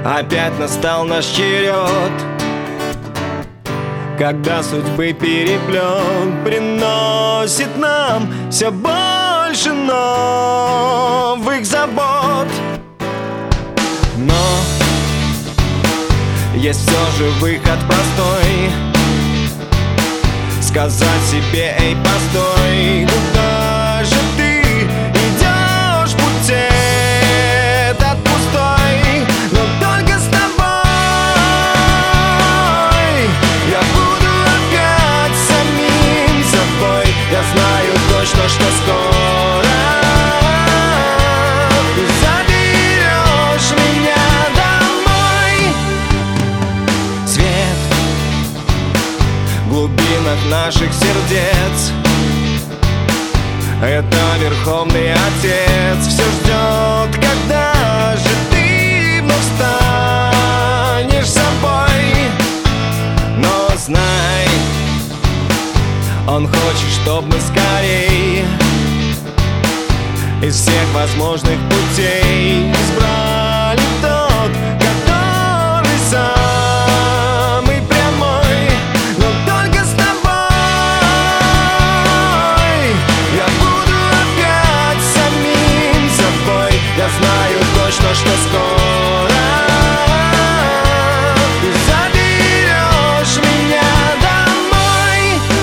Опять настал наш черед, когда судьбы переплет приносит нам все больше новых забот. Но есть все же выход простой: сказать себе: эй, постой, куда же ты идешь, путь этот пустой. Но только с тобой я буду опять самим собой. Я знаю точно, что скоро ты заберешь меня домой. Свет в глубинах наших сердец — это Верховный Отец. Все ждет, когда же ты вновь станешь собой. Но знай, Он хочет, чтоб мы скорей из всех возможных путей избрали тот, который самый прямой. Но только с тобой я буду опять самим собой. Я знаю точно, что скоро ты заберешь меня домой.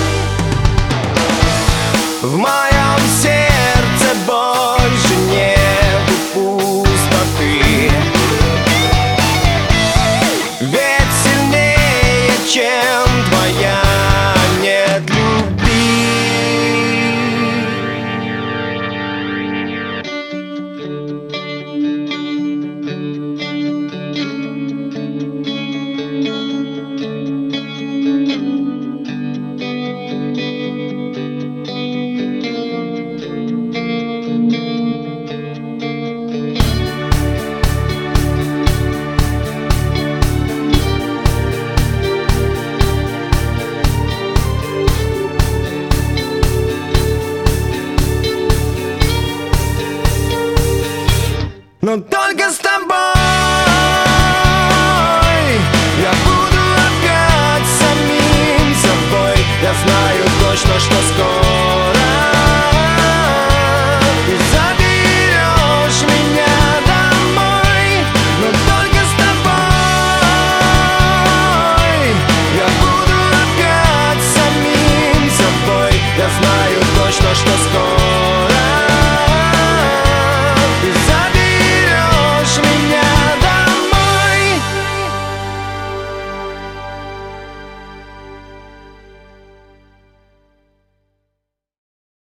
В моем сердце больше нету пустоты, ведь сильнее, чем твоя, нет любви. Но только с тобой